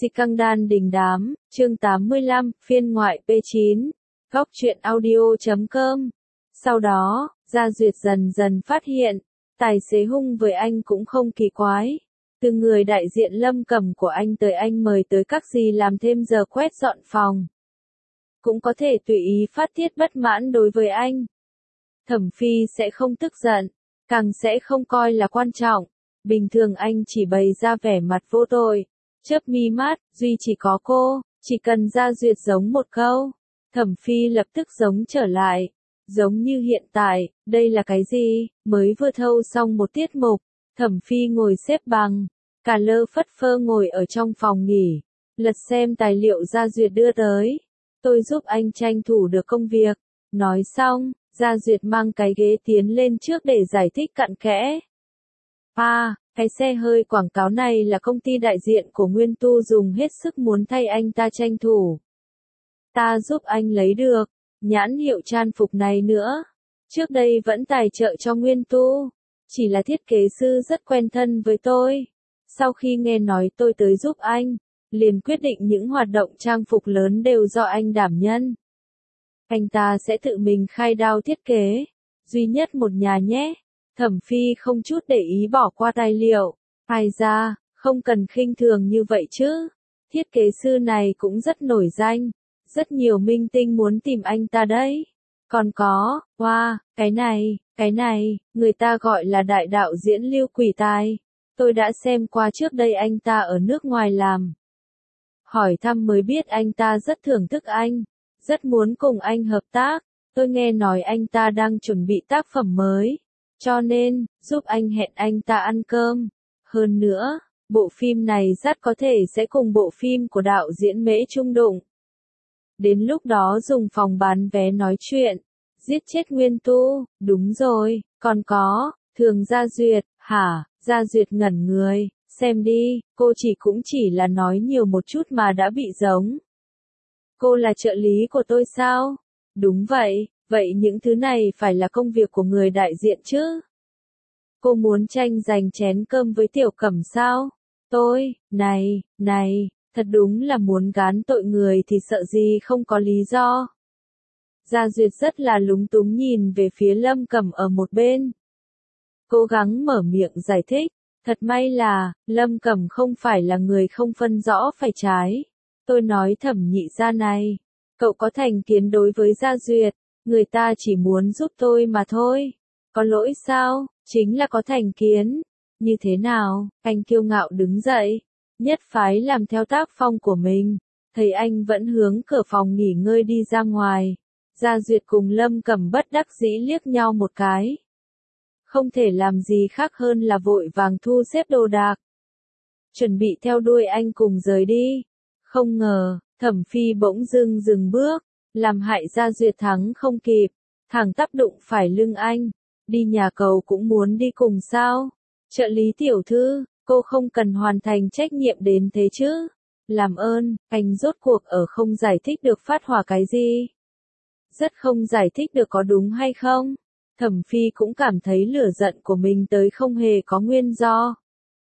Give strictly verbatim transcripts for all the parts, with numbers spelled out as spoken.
Si căng đan đình đám, chương tám mươi lăm, phiên ngoại P chín, góc truyện audio chấm com. Sau đó, Gia Duyệt dần dần phát hiện, tài xế hung với anh cũng không kỳ quái. Từ người đại diện Lâm Cẩm của anh tới anh mời tới các gì làm thêm giờ quét dọn phòng. Cũng có thể tùy ý phát tiết bất mãn đối với anh. Thẩm Phi sẽ không tức giận, càng sẽ không coi là quan trọng. Bình thường anh chỉ bày ra vẻ mặt vô tội, chớp mi mắt, duy chỉ có cô, chỉ cần Gia Duyệt giống một câu, Thẩm Phi lập tức giống trở lại, giống như hiện tại, đây là cái gì, mới vừa thâu xong một tiết mục, Thẩm Phi ngồi xếp bằng, cả lơ phất phơ ngồi ở trong phòng nghỉ, lật xem tài liệu Gia Duyệt đưa tới, tôi giúp anh tranh thủ được công việc, nói xong, Gia Duyệt mang cái ghế tiến lên trước để giải thích cặn kẽ. À, cái xe hơi quảng cáo này là công ty đại diện của Nguyên Tu dùng hết sức muốn thay anh ta tranh thủ. Ta giúp anh lấy được, nhãn hiệu trang phục này nữa. Trước đây vẫn tài trợ cho Nguyên Tu, chỉ là thiết kế sư rất quen thân với tôi. Sau khi nghe nói tôi tới giúp anh, liền quyết định những hoạt động trang phục lớn đều do anh đảm nhân. Anh ta sẽ tự mình khai đao thiết kế, duy nhất một nhà nhé. Thẩm Phi không chút để ý bỏ qua tài liệu, ai ra, không cần khinh thường như vậy chứ. Thiết kế sư này cũng rất nổi danh, rất nhiều minh tinh muốn tìm anh ta đấy. Còn có, wow, cái này, cái này, người ta gọi là đại đạo diễn Lưu Quỷ Tài. Tôi đã xem qua trước đây anh ta ở nước ngoài làm. Hỏi thăm mới biết anh ta rất thưởng thức anh, rất muốn cùng anh hợp tác. Tôi nghe nói anh ta đang chuẩn bị tác phẩm mới. Cho nên, giúp anh hẹn anh ta ăn cơm. Hơn nữa, bộ phim này rất có thể sẽ cùng bộ phim của đạo diễn Mễ Trung đụng. Đến lúc đó dùng phòng bán vé nói chuyện, giết chết Nguyên Tu, đúng rồi, còn có, Thường Gia Duyệt, hả, Gia Duyệt ngẩn người, xem đi, cô chỉ cũng chỉ là nói nhiều một chút mà đã bị giống. Cô là trợ lý của tôi sao? Đúng vậy. Vậy những thứ này phải là công việc của người đại diện chứ? Cô muốn tranh giành chén cơm với Tiểu Cẩm sao? Tôi, này, này, thật đúng là muốn gán tội người thì sợ gì không có lý do. Gia Duyệt rất là lúng túng nhìn về phía Lâm Cẩm ở một bên. Cố gắng mở miệng giải thích, thật may là, Lâm Cẩm không phải là người không phân rõ phải trái. Tôi nói Thẩm nhị gia này, cậu có thành kiến đối với Gia Duyệt. Người ta chỉ muốn giúp tôi mà thôi. Có lỗi sao? Chính là có thành kiến. Như thế nào? Anh kiêu ngạo đứng dậy. Nhất phái làm theo tác phong của mình. Thấy anh vẫn hướng cửa phòng nghỉ ngơi đi ra ngoài. Gia Duyệt cùng Lâm Cẩm bất đắc dĩ liếc nhau một cái. Không thể làm gì khác hơn là vội vàng thu xếp đồ đạc. Chuẩn bị theo đuôi anh cùng rời đi. Không ngờ, Thẩm Phi bỗng dưng dừng bước. Làm hại Gia Duyệt thắng không kịp, thẳng tắp đụng phải lưng anh, đi nhà cầu cũng muốn đi cùng sao? Trợ lý tiểu thư, cô không cần hoàn thành trách nhiệm đến thế chứ? Làm ơn, anh rốt cuộc ở không giải thích được phát hỏa cái gì? Rất không giải thích được có đúng hay không? Thẩm Phi cũng cảm thấy lửa giận của mình tới không hề có nguyên do.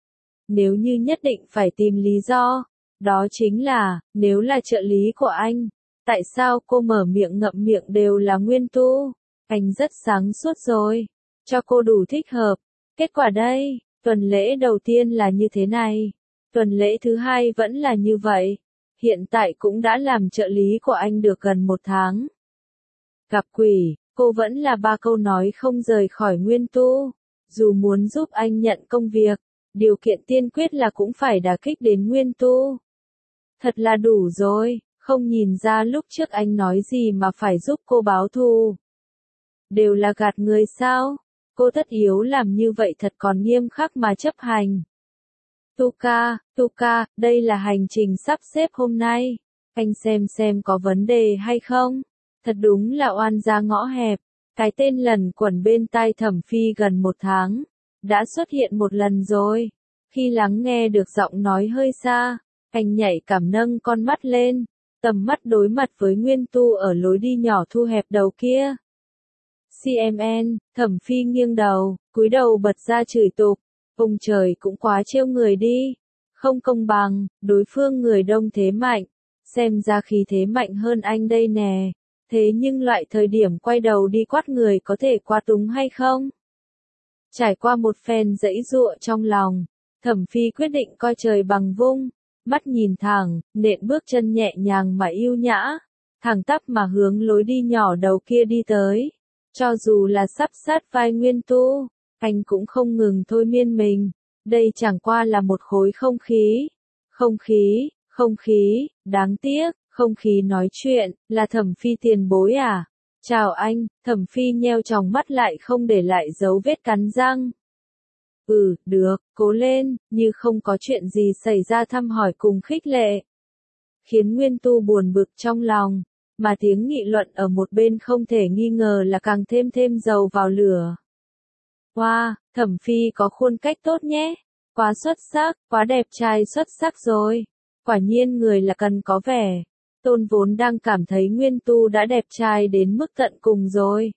Nếu như nhất định phải tìm lý do, đó chính là, nếu là trợ lý của anh. Tại sao cô mở miệng ngậm miệng đều là Nguyên Tu? Anh rất sáng suốt rồi. Cho cô đủ thích hợp. Kết quả đây, tuần lễ đầu tiên là như thế này. Tuần lễ thứ hai vẫn là như vậy. Hiện tại cũng đã làm trợ lý của anh được gần một tháng. Gặp quỷ, cô vẫn là ba câu nói không rời khỏi Nguyên Tu. Dù muốn giúp anh nhận công việc, điều kiện tiên quyết là cũng phải đả kích đến Nguyên Tu. Thật là đủ rồi. Không nhìn ra lúc trước anh nói gì mà phải giúp cô báo thù. Đều là gạt người sao? Cô tất yếu làm như vậy thật còn nghiêm khắc mà chấp hành. Tuka, Tuka, đây là hành trình sắp xếp hôm nay. Anh xem xem có vấn đề hay không? Thật đúng là oan gia ngõ hẹp. Cái tên lần quẩn bên tai Thẩm Phi gần một tháng. Đã xuất hiện một lần rồi. Khi lắng nghe được giọng nói hơi xa, anh nhạy cảm nâng con mắt lên. Tầm mắt đối mặt với Nguyên Tu ở lối đi nhỏ thu hẹp đầu kia. xê em en, Thẩm Phi nghiêng đầu, cúi đầu bật ra chửi tục. Ông trời cũng quá trêu người đi. Không công bằng, đối phương người đông thế mạnh, xem ra khí thế mạnh hơn anh đây nè. Thế nhưng loại thời điểm quay đầu đi quát người có thể quá túng hay không? Trải qua một phen giãy giụa trong lòng, Thẩm Phi quyết định coi trời bằng vung, mắt nhìn thẳng, nện bước chân nhẹ nhàng mà yêu nhã, thẳng tắp mà hướng lối đi nhỏ đầu kia đi tới. Cho dù là sắp sát vai Nguyên Tu, anh cũng không ngừng thôi miên mình, đây chẳng qua là một khối không khí. Không khí, không khí, đáng tiếc, không khí nói chuyện, là Thẩm Phi tiền bối à? Chào anh, Thẩm Phi nheo tròng mắt lại không để lại dấu vết cắn răng. Ừ, được, cố lên, như không có chuyện gì xảy ra thăm hỏi cùng khích lệ. Khiến Nguyên Tu buồn bực trong lòng, mà tiếng nghị luận ở một bên không thể nghi ngờ là càng thêm thêm dầu vào lửa. Wow, Thẩm Phi có khuôn cách tốt nhé, quá xuất sắc, quá đẹp trai xuất sắc rồi, quả nhiên người là cần có vẻ. Tôn vốn đang cảm thấy Nguyên Tu đã đẹp trai đến mức tận cùng rồi.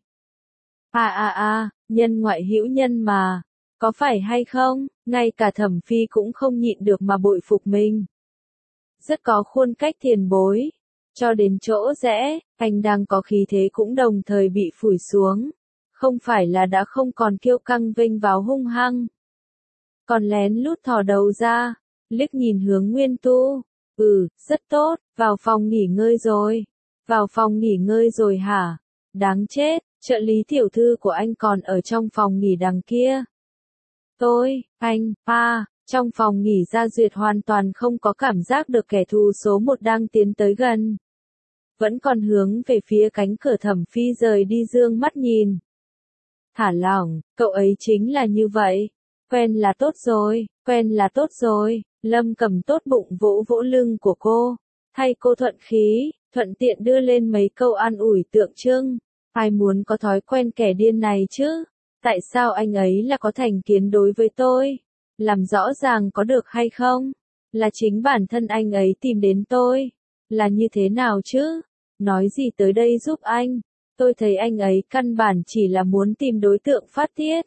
À à à, nhân ngoại hữu nhân mà, có phải hay không, ngay cả Thẩm Phi cũng không nhịn được mà bội phục mình. Rất có khuôn cách tiền bối, cho đến chỗ rẽ, anh đang có khí thế cũng đồng thời bị phủi xuống. Không phải là đã không còn kiêu căng vênh vào hung hăng. Còn lén lút thò đầu ra, liếc nhìn hướng Nguyên Tu. Ừ, rất tốt, vào phòng nghỉ ngơi rồi. Vào phòng nghỉ ngơi rồi hả? Đáng chết, trợ lý tiểu thư của anh còn ở trong phòng nghỉ đằng kia. Tôi, anh, a, trong phòng nghỉ Gia Duyệt hoàn toàn không có cảm giác được kẻ thù số một đang tiến tới gần. Vẫn còn hướng về phía cánh cửa Thẩm Phi rời đi dương mắt nhìn. Thả lỏng, cậu ấy chính là như vậy. Quen là tốt rồi, quen là tốt rồi. Lâm Cầm tốt bụng vỗ vỗ lưng của cô, thay cô thuận khí, thuận tiện đưa lên mấy câu an ủi tượng trưng. Ai muốn có thói quen kẻ điên này chứ? Tại sao anh ấy là có thành kiến đối với tôi? Làm rõ ràng có được hay không? Là chính bản thân anh ấy tìm đến tôi. Là như thế nào chứ? Nói gì tới đây giúp anh? Tôi thấy anh ấy căn bản chỉ là muốn tìm đối tượng phát tiết.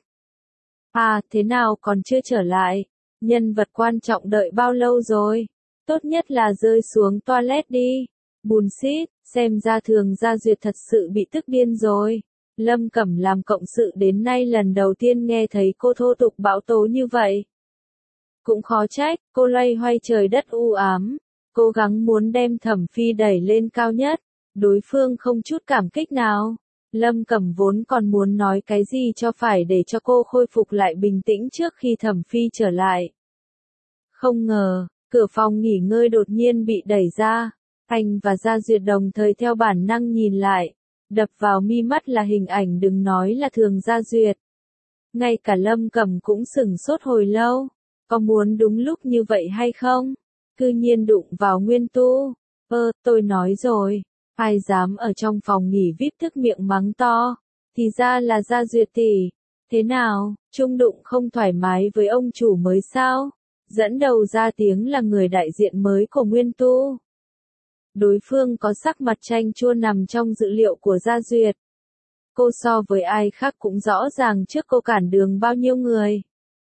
À, thế nào còn chưa trở lại? Nhân vật quan trọng đợi bao lâu rồi? Tốt nhất là rơi xuống toilet đi. Bùn xít, xem ra Thường Gia Duyệt thật sự bị tức điên rồi. Lâm Cẩm làm cộng sự đến nay lần đầu tiên nghe thấy cô thô tục bão tố như vậy. Cũng khó trách, cô loay hoay trời đất u ám, cố gắng muốn đem Thẩm Phi đẩy lên cao nhất. Đối phương không chút cảm kích nào. Lâm Cẩm vốn còn muốn nói cái gì cho phải để cho cô khôi phục lại bình tĩnh trước khi Thẩm Phi trở lại. Không ngờ, cửa phòng nghỉ ngơi đột nhiên bị đẩy ra. Anh và Gia Duyệt đồng thời theo bản năng nhìn lại. Đập vào mi mắt là hình ảnh đừng nói là Thường Gia Duyệt. Ngay cả Lâm Cẩm cũng sửng sốt hồi lâu. Có muốn đúng lúc như vậy hay không? Cư nhiên đụng vào Nguyên Tu. Ơ, tôi nói rồi. Ai dám ở trong phòng nghỉ vi ai pi thức miệng mắng to, thì ra là Gia Duyệt tỷ. Thế nào, trung đụng không thoải mái với ông chủ mới sao? Dẫn đầu ra tiếng là người đại diện mới của Nguyên Tu. Đối phương có sắc mặt chanh chua nằm trong dự liệu của Gia Duyệt. Cô so với ai khác cũng rõ ràng trước cô cản đường bao nhiêu người.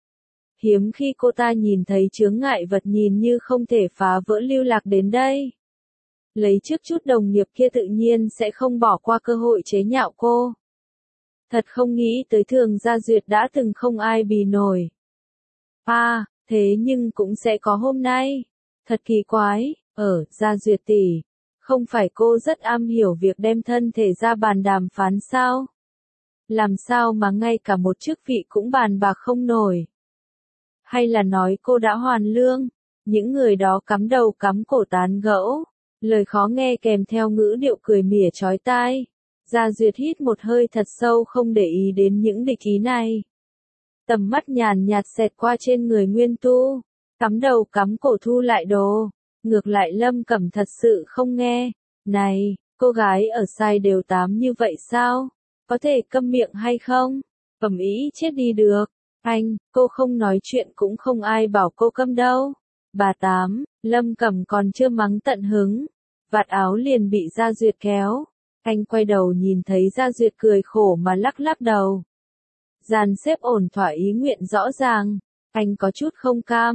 Hiếm khi cô ta nhìn thấy chướng ngại vật nhìn như không thể phá vỡ lưu lạc đến đây. Lấy trước chút đồng nghiệp kia tự nhiên sẽ không bỏ qua cơ hội chế nhạo cô. Thật không nghĩ tới Thường Gia Duyệt đã từng không ai bì nổi. À, thế nhưng cũng sẽ có hôm nay. Thật kỳ quái, ở Gia Duyệt tỷ, không phải cô rất am hiểu việc đem thân thể ra bàn đàm phán sao? Làm sao mà ngay cả một chức vị cũng bàn bạc không nổi? Hay là nói cô đã hoàn lương? Những người đó cắm đầu cắm cổ tán gẫu. Lời khó nghe kèm theo ngữ điệu cười mỉa chói tai. Gia Duyệt hít một hơi thật sâu không để ý đến những địch ý này. Tầm mắt nhàn nhạt xẹt qua trên người Nguyên Tu. Cắm đầu cắm cổ thu lại đồ. Ngược lại Lâm Cẩm thật sự không nghe. Này, cô gái ở sai đều tám như vậy sao? Có thể câm miệng hay không? Ầm ĩ chết đi được. Anh, cô không nói chuyện cũng không ai bảo cô câm đâu. Bà Tám, Lâm Cẩm còn chưa mắng tận hứng. Vạt áo liền bị Gia Duyệt kéo. Anh quay đầu nhìn thấy Gia Duyệt cười khổ mà lắc lắc đầu. Dàn xếp ổn thỏa ý nguyện rõ ràng. Anh có chút không cam.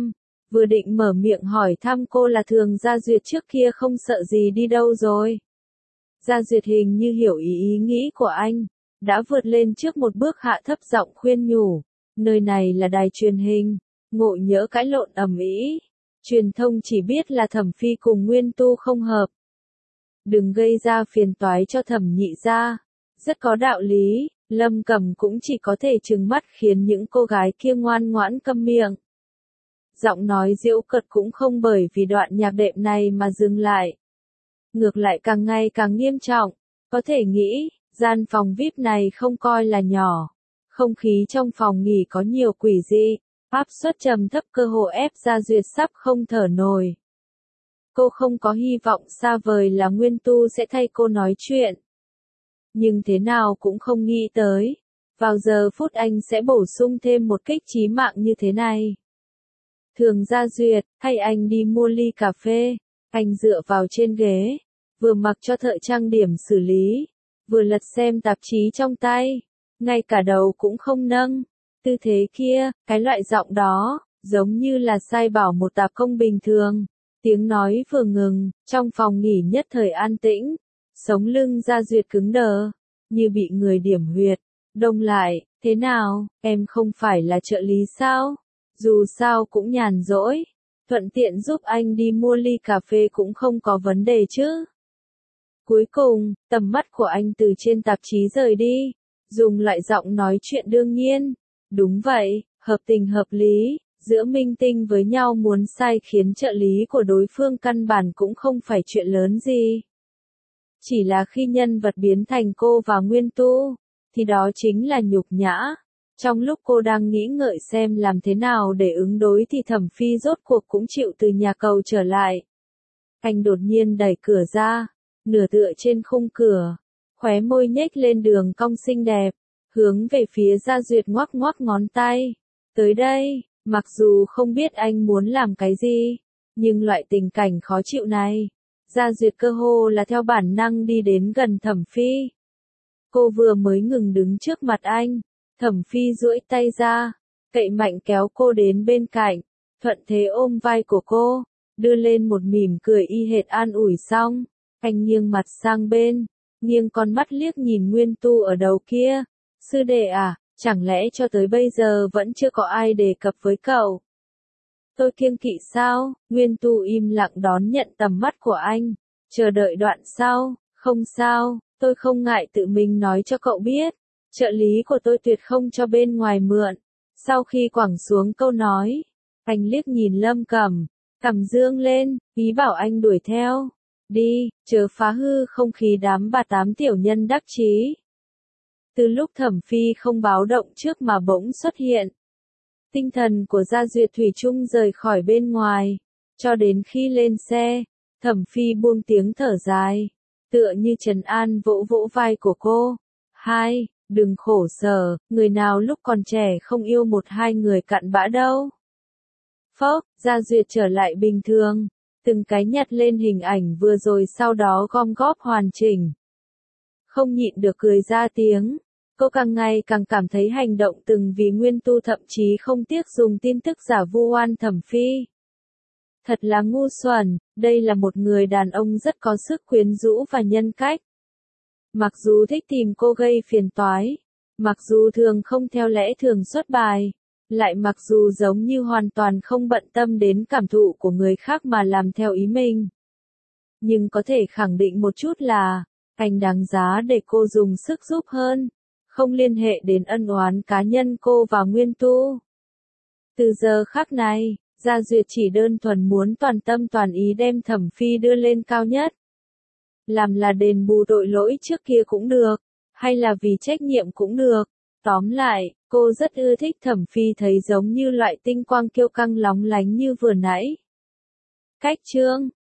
vừa định mở miệng hỏi thăm cô là Thường Gia Duyệt trước kia không sợ gì đi đâu rồi. Gia Duyệt hình như hiểu ý ý nghĩ của anh, đã vượt lên trước một bước hạ thấp giọng khuyên nhủ, nơi này là đài truyền hình, Ngộ Nhỡ cãi lộn ầm ĩ, truyền thông chỉ biết là Thẩm Phi cùng Nguyên Tu không hợp. Đừng gây ra phiền toái cho Thẩm nhị gia. Rất có đạo lý, Lâm Cẩm cũng chỉ có thể trừng mắt khiến những cô gái kia ngoan ngoãn câm miệng. Giọng nói giễu cợt cũng không bởi vì đoạn nhạc đệm này mà dừng lại. Ngược lại càng ngày càng nghiêm trọng, có thể nghĩ, gian phòng vi ai pi này không coi là nhỏ. Không khí trong phòng nghỉ có nhiều quỷ dị, áp suất trầm thấp cơ hồ ép Gia Duyệt sắp không thở nổi. Cô không có hy vọng xa vời là Nguyên Tu sẽ thay cô nói chuyện. Nhưng thế nào cũng không nghĩ tới, vào giờ phút anh sẽ bổ sung thêm một kích chí mạng như thế này. Thường Gia Duyệt, hay anh đi mua ly cà phê, anh dựa vào trên ghế, vừa mặc cho thợ trang điểm xử lý, vừa lật xem tạp chí trong tay, ngay cả đầu cũng không nâng. Tư thế kia, cái loại giọng đó, giống như là sai bảo một tạp công bình thường. Tiếng nói vừa ngừng, trong phòng nghỉ nhất thời an tĩnh, sống lưng Gia Duyệt cứng đờ, như bị người điểm huyệt, đông lại, thế nào, em không phải là trợ lý sao? Dù sao cũng nhàn rỗi, thuận tiện giúp anh đi mua ly cà phê cũng không có vấn đề chứ. Cuối cùng, tầm mắt của anh từ trên tạp chí rời đi, dùng lại giọng nói chuyện đương nhiên. Đúng vậy, hợp tình hợp lý, giữa minh tinh với nhau muốn sai khiến trợ lý của đối phương căn bản cũng không phải chuyện lớn gì. Chỉ là khi nhân vật biến thành cô và Nguyên Tu, thì đó chính là nhục nhã. Trong lúc cô đang nghĩ ngợi xem làm thế nào để ứng đối thì Thẩm Phi rốt cuộc cũng chịu từ nhà cầu trở lại. Anh đột nhiên đẩy cửa ra, nửa tựa trên khung cửa, khóe môi nhếch lên đường cong xinh đẹp, hướng về phía Gia Duyệt ngoắc ngoắc ngón tay. Tới đây, mặc dù không biết anh muốn làm cái gì, nhưng loại tình cảnh khó chịu này, Gia Duyệt cơ hồ là theo bản năng đi đến gần Thẩm Phi. Cô vừa mới ngừng đứng trước mặt anh, Thẩm Phi duỗi tay ra, cậy mạnh kéo cô đến bên cạnh, thuận thế ôm vai của cô, đưa lên một mỉm cười y hệt an ủi xong, anh nghiêng mặt sang bên, nghiêng con mắt liếc nhìn Nguyên Tu ở đầu kia. Sư đệ à, chẳng lẽ cho tới bây giờ vẫn chưa có ai đề cập với cậu? Tôi kiêng kỵ sao? Nguyên Tu im lặng đón nhận tầm mắt của anh, chờ đợi đoạn sau. Không sao, tôi không ngại tự mình nói cho cậu biết, trợ lý của tôi tuyệt không cho bên ngoài mượn. Sau khi quẳng xuống câu nói, anh liếc nhìn Lâm Cẩm, cằm dương lên, ý bảo anh đuổi theo. Đi, chớ phá hư không khí đám bà tám tiểu nhân đắc chí. Từ lúc Thẩm Phi không báo động trước mà bỗng xuất hiện, tinh thần của Gia Duyệt thủy chung rời khỏi bên ngoài, cho đến khi lên xe, Thẩm Phi buông tiếng thở dài, tựa như trấn an vỗ vỗ vai của cô. Hai, đừng khổ sở, người nào lúc còn trẻ không yêu một hai người cặn bã đâu. Phốc, Gia Duyệt trở lại bình thường, từng cái nhặt lên hình ảnh vừa rồi sau đó gom góp hoàn chỉnh. Không nhịn được cười ra tiếng. Cô càng ngày càng cảm thấy hành động từng vì Nguyên Tu thậm chí không tiếc dùng tin tức giả vu oan Thẩm Phi. Thật là ngu xuẩn, đây là một người đàn ông rất có sức quyến rũ và nhân cách. Mặc dù thích tìm cô gây phiền toái, mặc dù thường không theo lẽ thường xuất bài, lại mặc dù giống như hoàn toàn không bận tâm đến cảm thụ của người khác mà làm theo ý mình. Nhưng có thể khẳng định một chút là, anh đáng giá để cô dùng sức giúp hơn. Không liên hệ đến ân oán cá nhân cô và Nguyên Tu. Từ giờ khắc này, Gia Duyệt chỉ đơn thuần muốn toàn tâm toàn ý đem Thẩm Phi đưa lên cao nhất. Làm là đền bù tội lỗi trước kia cũng được, hay là vì trách nhiệm cũng được. Tóm lại, cô rất ưa thích Thẩm Phi thấy giống như loại tinh quang kiêu căng lóng lánh như vừa nãy. Cách chương